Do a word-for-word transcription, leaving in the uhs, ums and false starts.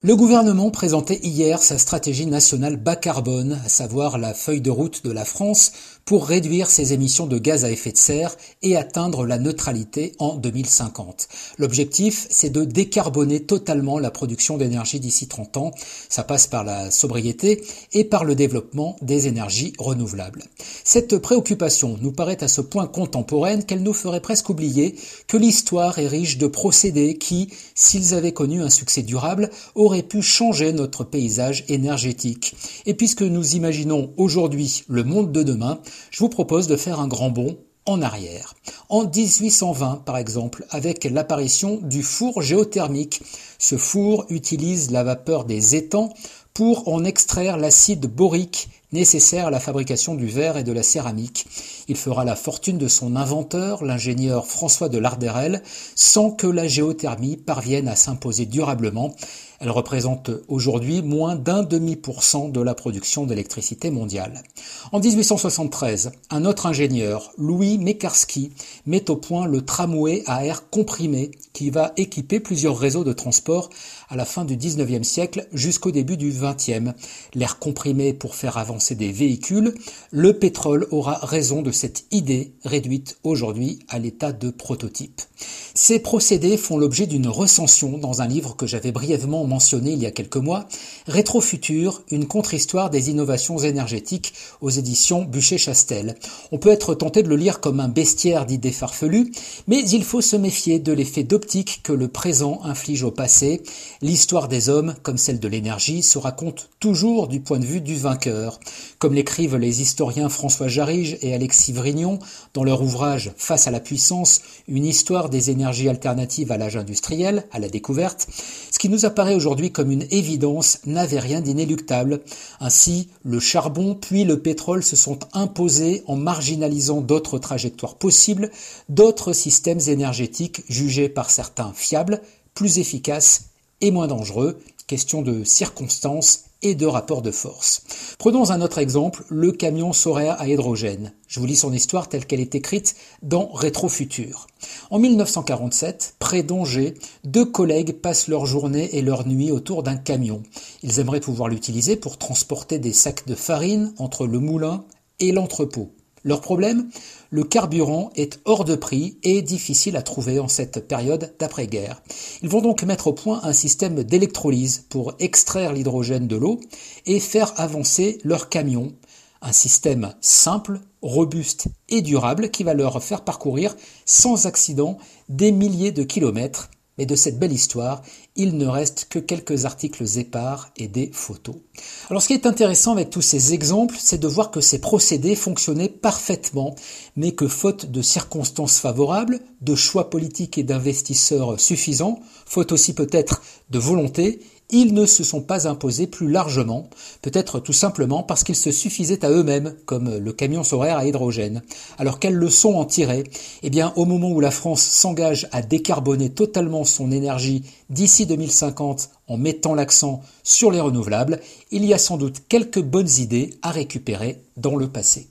Le gouvernement présentait hier sa stratégie nationale bas carbone, à savoir la feuille de route de la France pour réduire ses émissions de gaz à effet de serre et atteindre la neutralité en deux mille cinquante. L'objectif, c'est de décarboner totalement la production d'énergie d'ici trente ans. Ça passe par la sobriété et par le développement des énergies renouvelables. Cette préoccupation nous paraît à ce point contemporaine qu'elle nous ferait presque oublier que l'histoire est riche de procédés qui, s'ils avaient connu un succès durable, auraient aurait pu changer notre paysage énergétique. Et puisque nous imaginons aujourd'hui le monde de demain, je vous propose de faire un grand bond en arrière. En dix-huit cent vingt, par exemple, avec l'apparition du four géothermique. Ce four utilise la vapeur des étangs pour en extraire l'acide borique nécessaire à la fabrication du verre et de la céramique. Il fera la fortune de son inventeur, l'ingénieur François de Lardérel, sans que la géothermie parvienne à s'imposer durablement. Elle représente aujourd'hui moins d'un demi pour cent de la production d'électricité mondiale. En dix-huit cent soixante-treize, un autre ingénieur, Louis Mékarski, met au point le tramway à air comprimé qui va équiper plusieurs réseaux de transport à la fin du dix-neuvième siècle jusqu'au début du vingtième. L'air comprimé pour faire avancer des véhicules, le pétrole aura raison de cette idée réduite aujourd'hui à l'état de prototype. Ces procédés font l'objet d'une recension dans un livre que j'avais brièvement mentionné il y a quelques mois, Rétrofutur, une contre-histoire des innovations énergétiques aux éditions Buchet-Chastel. On peut être tenté de le lire comme un bestiaire d'idées farfelues, mais il faut se méfier de l'effet d'optique que le présent inflige au passé. L'histoire des hommes, comme celle de l'énergie, se raconte toujours du point de vue du vainqueur. Comme l'écrivent les historiens François Jarige et Alexis Vrignon dans leur ouvrage Face à la puissance, une histoire des énergies alternatives à l'âge industriel, à la découverte, ce qui nous apparaît aujourd'hui comme une évidence n'avait rien d'inéluctable. Ainsi, le charbon puis le pétrole se sont imposés en marginalisant d'autres trajectoires possibles, d'autres systèmes énergétiques jugés par certains fiables, plus efficaces et moins dangereux. Question de circonstances et de rapport de force. Prenons un autre exemple, le camion solaire à hydrogène. Je vous lis son histoire telle qu'elle est écrite dans Rétrofutur. En mille neuf cent quarante-sept, près d'Angers, deux collègues passent leur journée et leur nuit autour d'un camion. Ils aimeraient pouvoir l'utiliser pour transporter des sacs de farine entre le moulin et l'entrepôt. Leur problème ? Le carburant est hors de prix et difficile à trouver en cette période d'après-guerre. Ils vont donc mettre au point un système d'électrolyse pour extraire l'hydrogène de l'eau et faire avancer leur camion. Un système simple, robuste et durable qui va leur faire parcourir sans accident des milliers de kilomètres. Mais de cette belle histoire, il ne reste que quelques articles épars et des photos. Alors ce qui est intéressant avec tous ces exemples, c'est de voir que ces procédés fonctionnaient parfaitement, mais que faute de circonstances favorables, de choix politiques et d'investisseurs suffisants, faute aussi peut-être de volonté, ils ne se sont pas imposés plus largement, peut-être tout simplement parce qu'ils se suffisaient à eux-mêmes, comme le camion solaire à hydrogène. Alors quelles leçons en tirer ? Eh bien, au moment où la France s'engage à décarboner totalement son énergie d'ici deux mille cinquante en mettant l'accent sur les renouvelables, il y a sans doute quelques bonnes idées à récupérer dans le passé.